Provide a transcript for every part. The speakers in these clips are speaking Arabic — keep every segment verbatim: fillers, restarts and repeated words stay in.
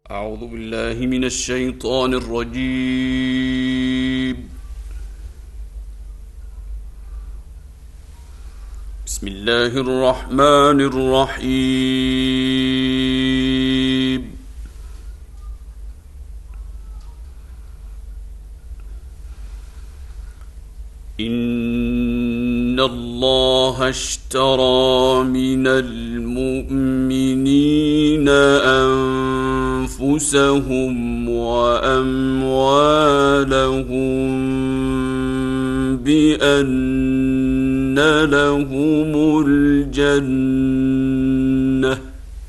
أعوذ بالله من الشيطان الرجيم. بسم الله الرحمن الرحيم. إن الله اشترى من المؤمنين أنفسهم وأموالهم بأن لهم الجنة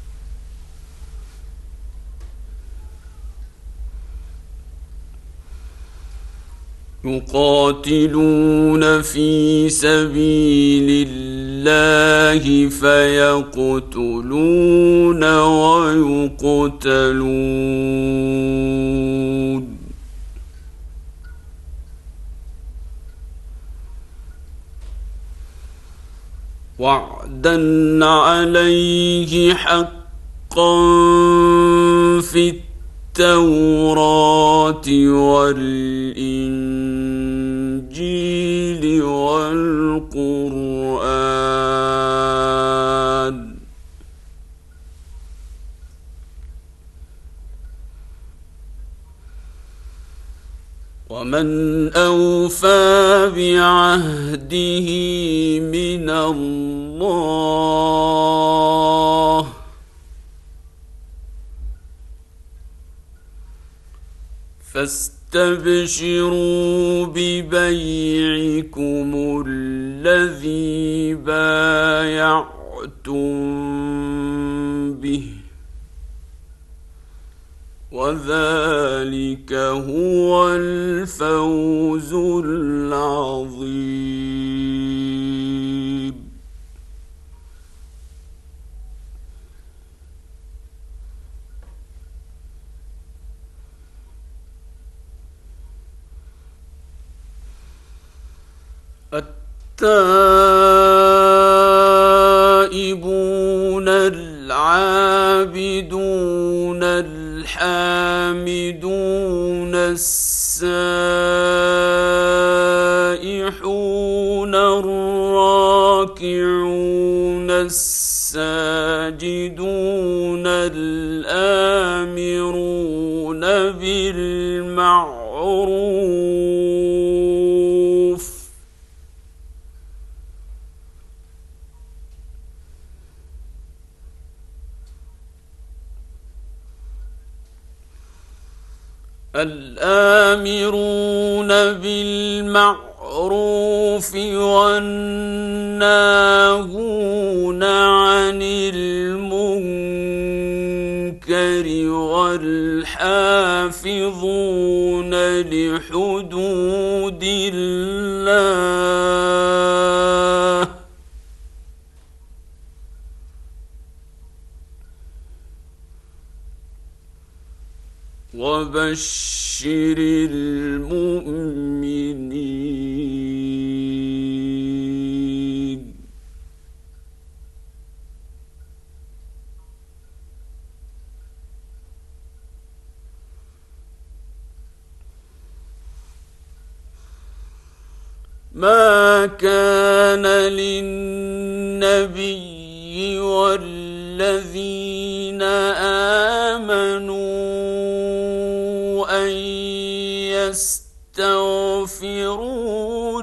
يقاتلون في سبيل الله فيقتلون ويقتلون وعدا عليه حقا في التوراة والإنجيل والقرآن ومن أوفى بعهده من الله فاستبشروا ببيعكم الذي بايعتم به وذلك هو الفوز العظيم. التائبون العابدون الحامدون السائحون الراكعون الساجدون الآمرون بالمعروف الآمرون بالمعروف والناهون عن المنكر والحافظون لحدود الله وبشر المؤمنين. ما كان للنبي والذين آمنوا أن يستغفروا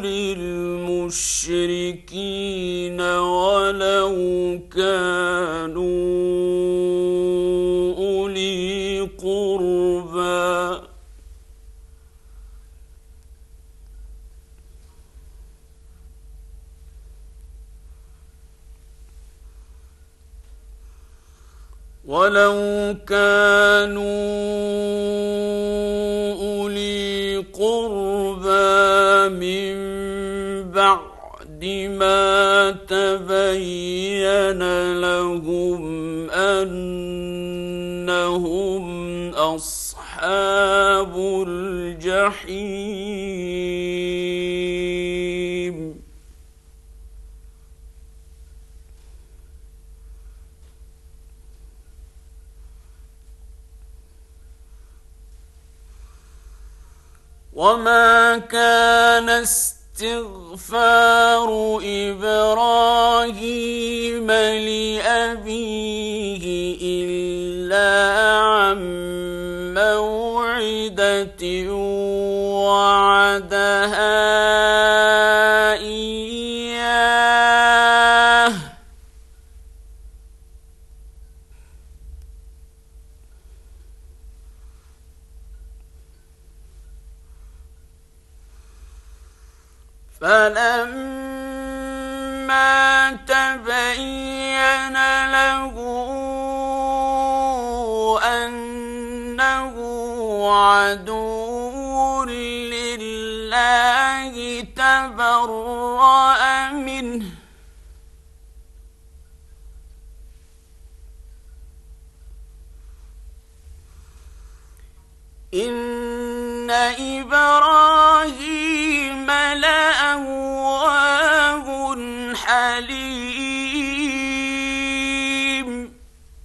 للمشركين ولو كانوا أولي قربى ولو كانوا أولي قربى من بعد ما تبين لهم أنهم أصحاب الجحيم. وما كان استغفار إبراهيم لأبيه إلا عن موعدة وعدها إياه فلما تبين له أنه عدو لله تبرأ منه إن إبراهيم لأواه حليم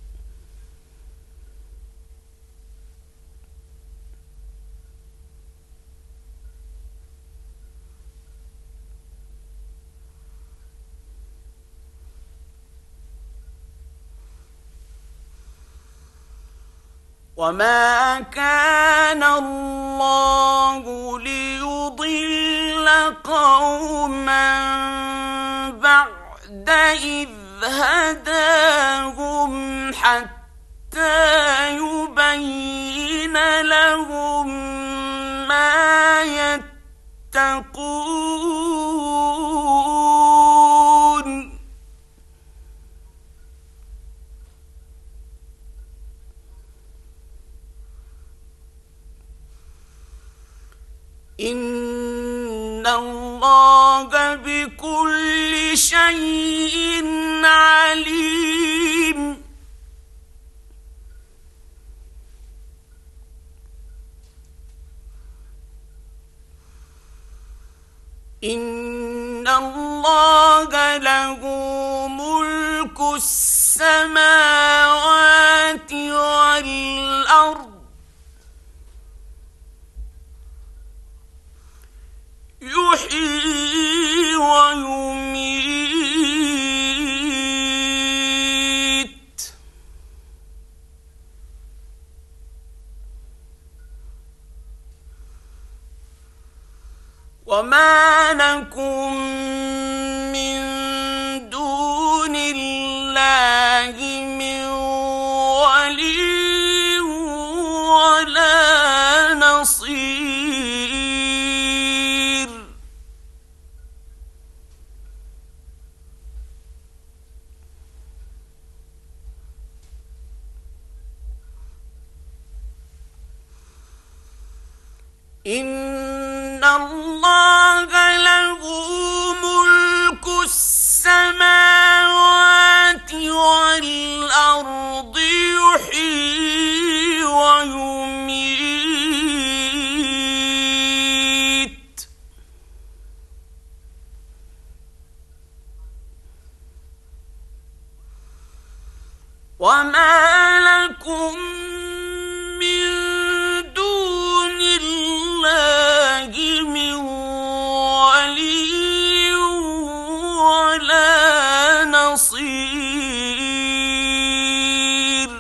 وما كان الله ليضل قوما بعد إذ هداهم حتى يبين لهم ما يتقون إن الله بكل شيء عليم إن الله له ملك السماوات والأرض يحيي ويميت وما لكم من دون الله من ولي ولا نصير إن الله له ملك السماوات والأرض يحيي ويميت وما لكم من دون الله من ولي ولا نصير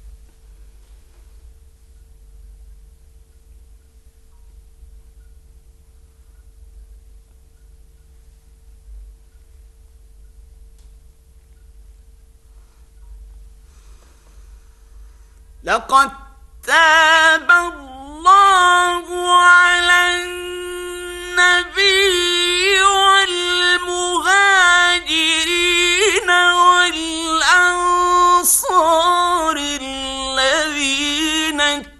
لقد تاب الله على النبي والمهاجرين والأنصار الذين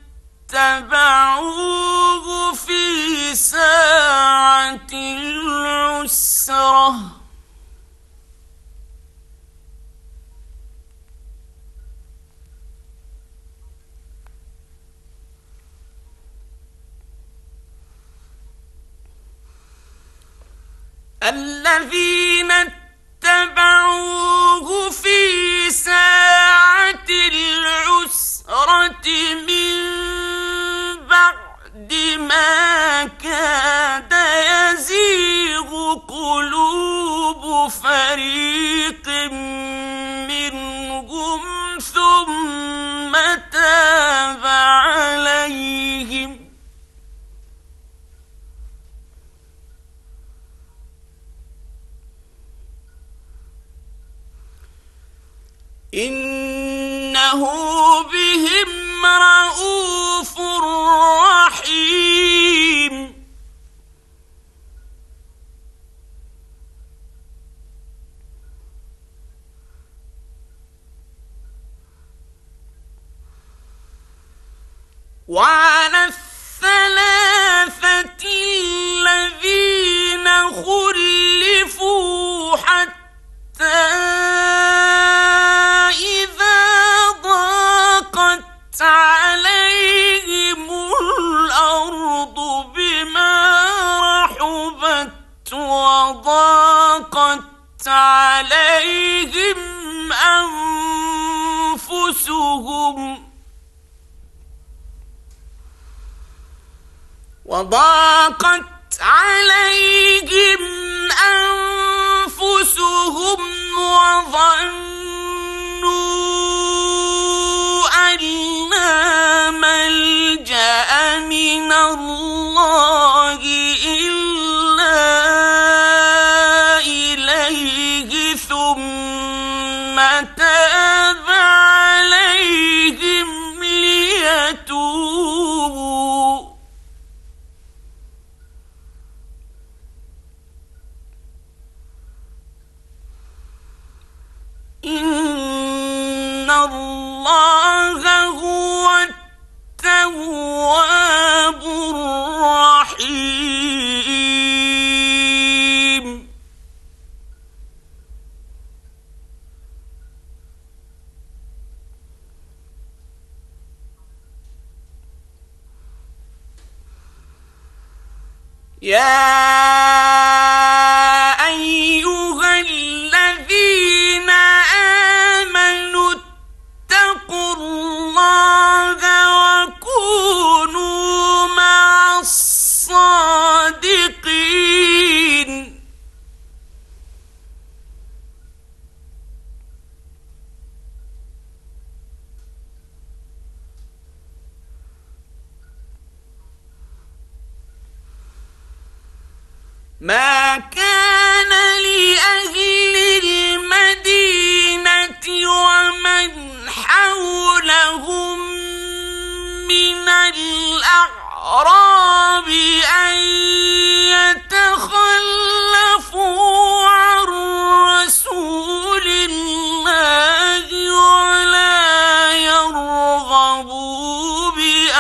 اتبعوه في ساعة العسرة الذين اتبعوه في ساعة العسرة من بعد بَعْدِ مَا كَادَ يَزِيغُ قُلُوبُ فَرِيقٍ مِّنْهُمْ ثُمَّ تَابَ عَلَيْهِمْ ۚ إِنَّهُ بِهِمْ رَءُوفٌ رَّحِيمٌ. وعلى الثلاثة الذين خلفوا حتى إذا ضاقت عليهم الأرض بما رحبت وضاقت عليهم أنفسهم وضاقت عليهم أنفسهم وظنوا أن لا ملجأ من الله إلا إليه ثم تاب عليهم ليتوبوا، إن الله هو التواب الرحيم. يا أيها الذين آمنوا اتقوا الله وكونوا مع الصادقين. ما كان لأهل المدينة ومن حولهم من الأعراب أن يتخلفوا عن رسول الله ولا يرغبوا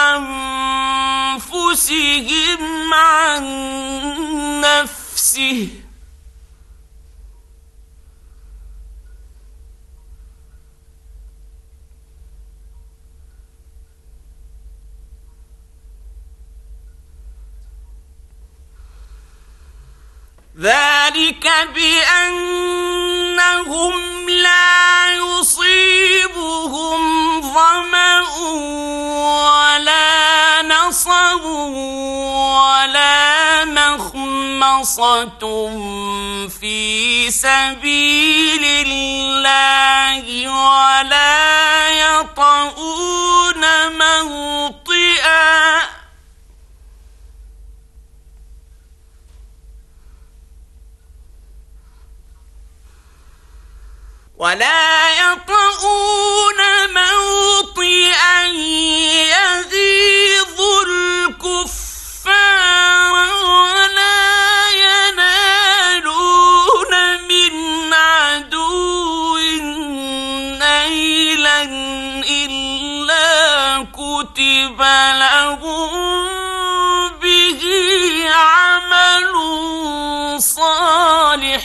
بأنفسهم عن نفسه، ذلك بأنهم لا يصيبهم ظمأ ولا نصب ولا مخمصة في سبيل الله ولا يطؤون موطئا ولا يطؤون موطئا يغيظ الكفار ولا ينالون من عدو نيلا إلا كتب لهم به عمل صالح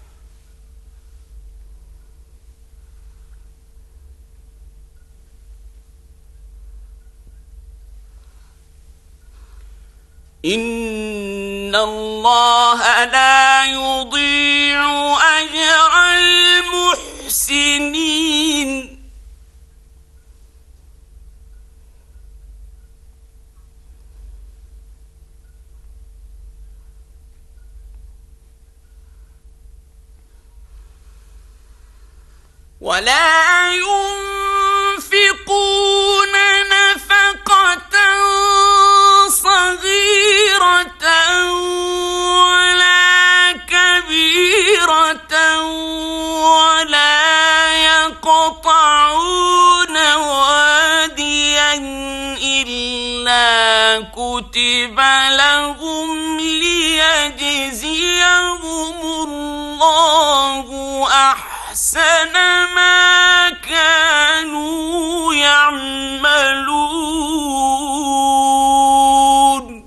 إن الله لا يضيع أجر المحسنين. ولا ينفقون نفقة صغيرة ولا كبيرة ولا يقطعون واديا إلا كتب لهم ليجزيهم الله أحسن ما كانوا يعملون.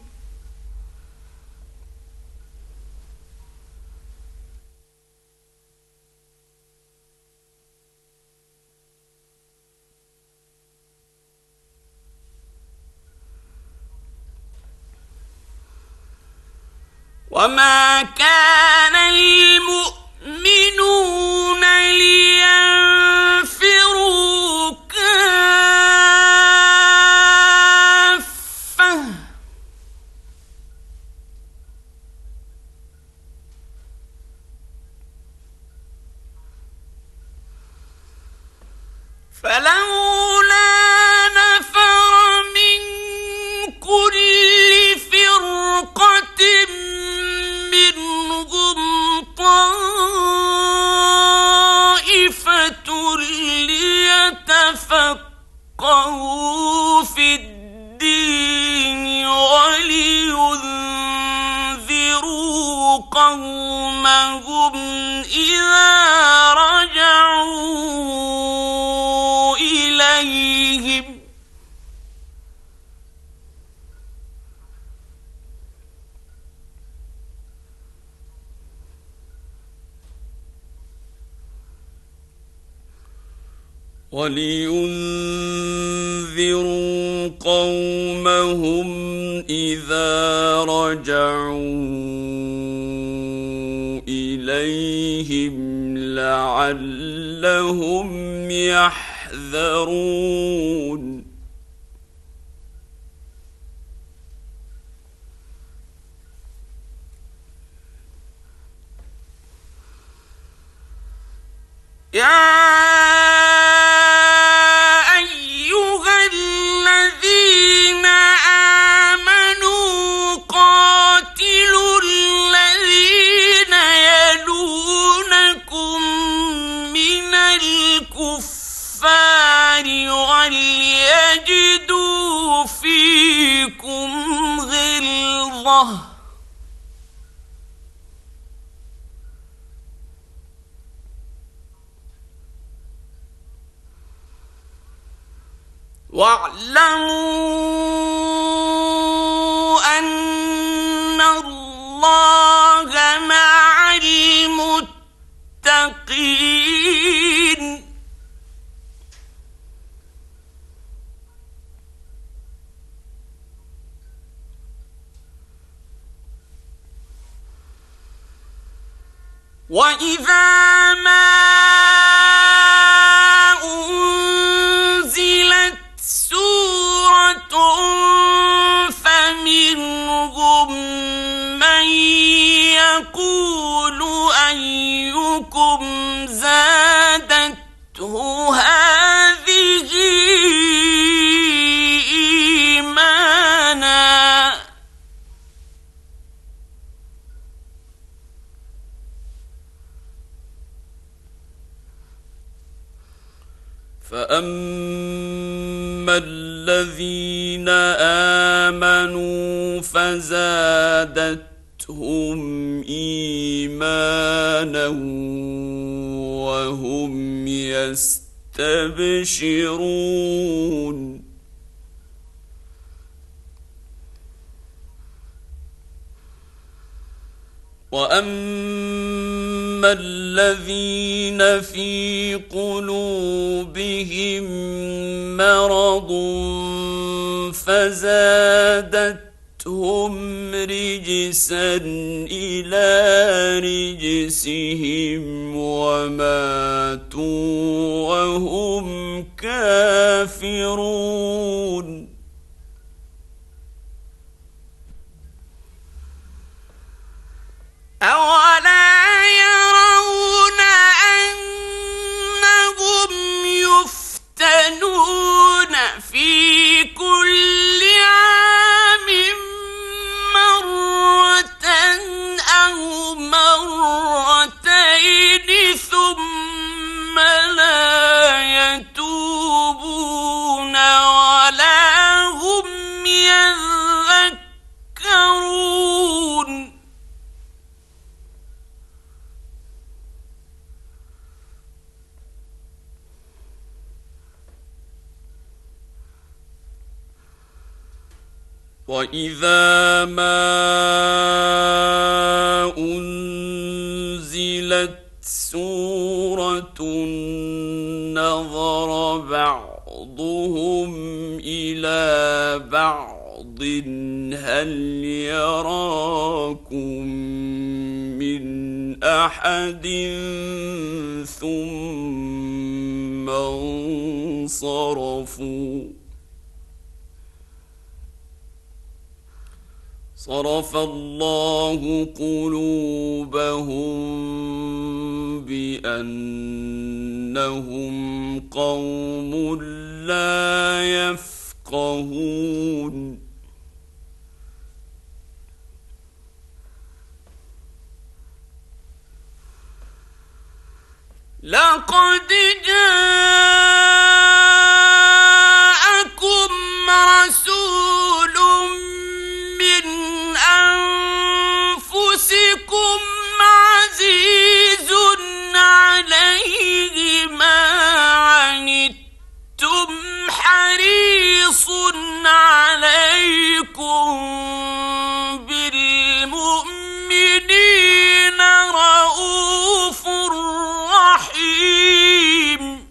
وما كان المؤمنون لينفروا كافة فلولا نفر من كل فرقة منهم طائفة ليتفقهوا في الدين ولينذروا قومهم إذا رجعوا إليهم ولينذروا قومهم إذا رجعوا إليهم لعلهم يحذرون. يا وليجدوا فيكم غلظة واعلموا أن الله مع المتقين. وإذا ما أنزلت سورة فمنهم من يقول أيكم زادته هذه إيمانا فأما الذين آمنوا فزادتهم إيمانا وهم يستبشرون. وأما الذين في قلوبهم مرض فزادتهم رجسا إلى رجسهم وماتوا وهم كافرون. أولا يرون أنهم كل عام مرة أو مرتين ثم لا يتوبون ولا هم يذكرون وإذا ما أنزلت سورة نظر بعضهم إلى بعض هل يراكم من أحد ثم انصرفوا صرف الله قلوبهم بأنهم قوم لا يفقهون لقد جاءكم رسول من أنفسكم عزيز عليه ما عنتم حريص عليكم بالمؤمنين رؤوف رحيم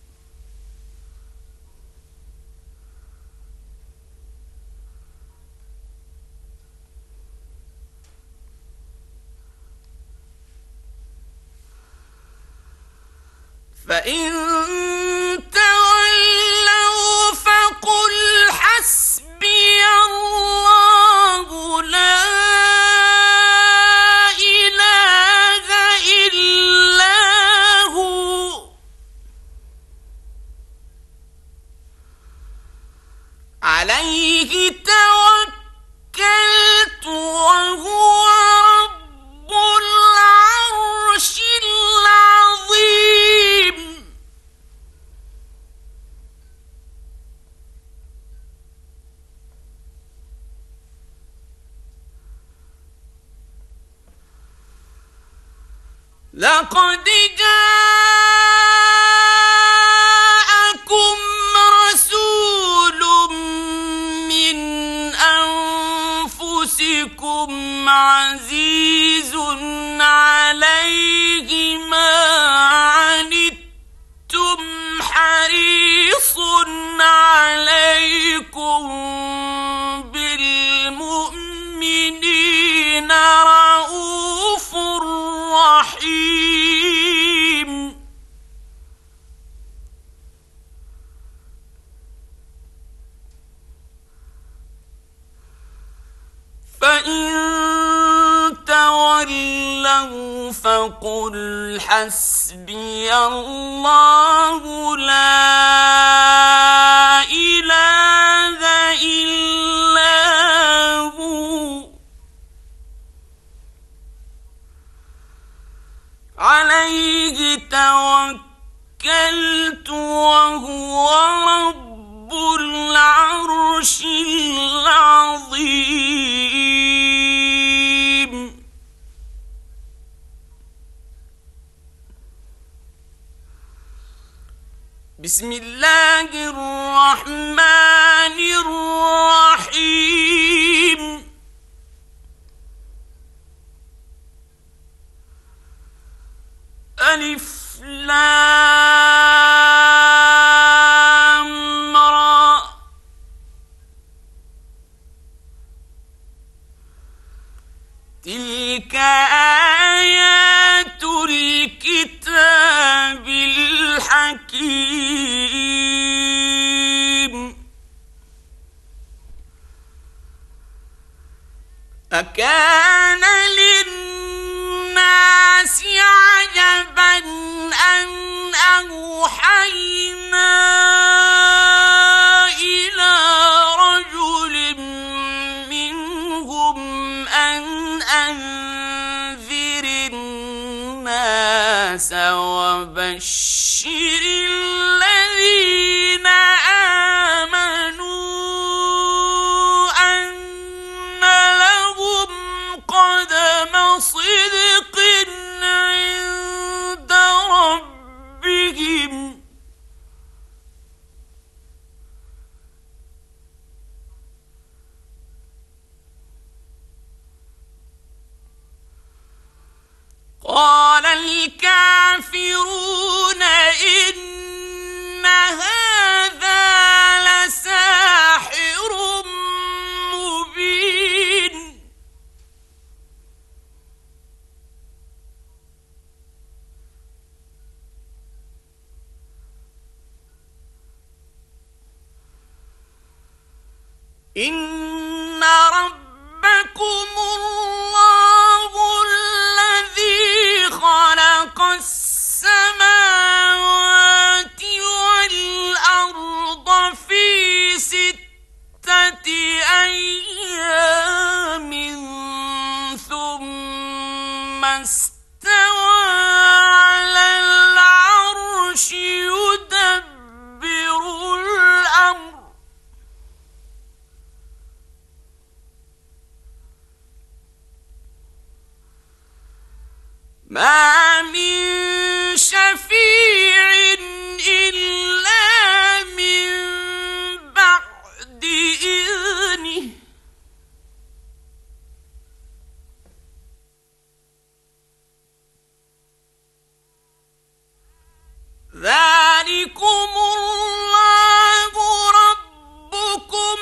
فإن تولوا فقل حسبي الله لا إله إلا هو عليه توكلت وهو رب العرش العظيم لقد جاءكم رسول من أنفسكم عزيز عليه ما عنتم حريص عليكم بالمؤمنين رؤوف رحيم فإن تولوا فقل حسبي الله لا إله إلا هو عليه توكلت وهو رب العرش العظيم بسم الله الرحمن الرحيم ألف لام را تلك آيات الكتاب الحكيم أكان للناس عجبا أن أوحينا إلى قال الكافرون إن هذا لساحر مبين إن ربكم الله الذي خلق السماوات والأرض في ستة أيام ثم استوى على العرش يدبر الأمر ما من شفيع إلا من بعد إذنه ذلكم الله ربكم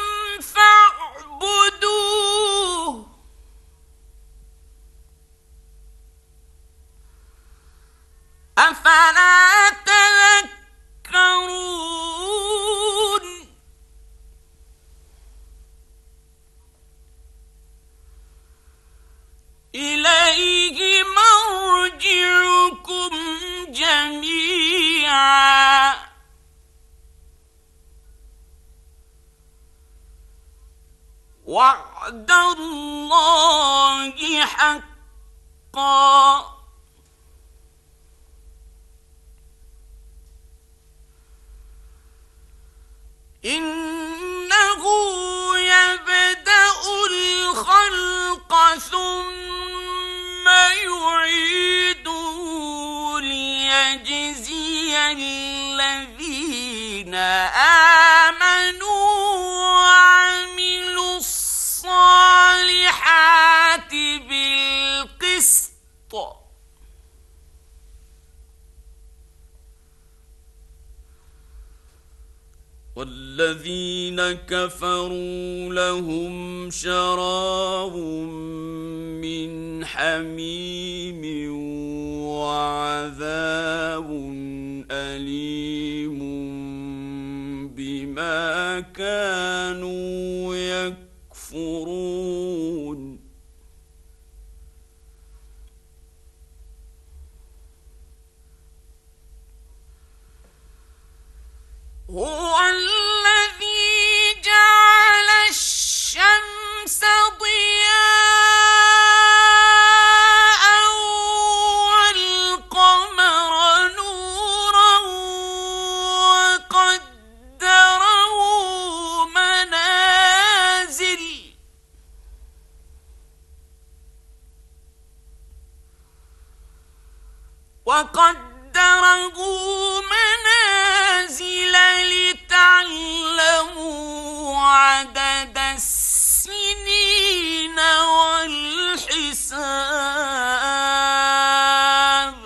فاعبدوه أفلا تذكرون إليه مرجعكم جميعا وعد الله حقا إنه يبدأ الخلق ثم يعيده ليجزي الذين آمنوا وعملوا الصالحات بالقسط والذين كفروا لهم شراب من حميم وعذاب أليم بما كانوا يكفرون هو الذي جعل الشمس ضياء والقمر نورا وقدره منازل وقدره منازل لتعلموا عدد السنين والحساب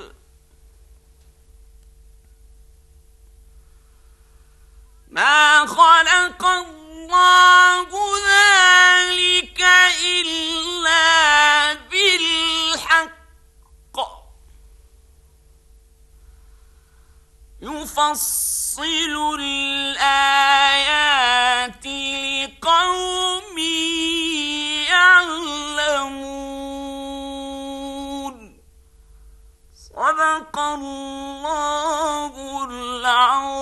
ما خلق الله ذلك إلا بالحق يفصل الآيات لقوم يعلمون صدق الله العظيم.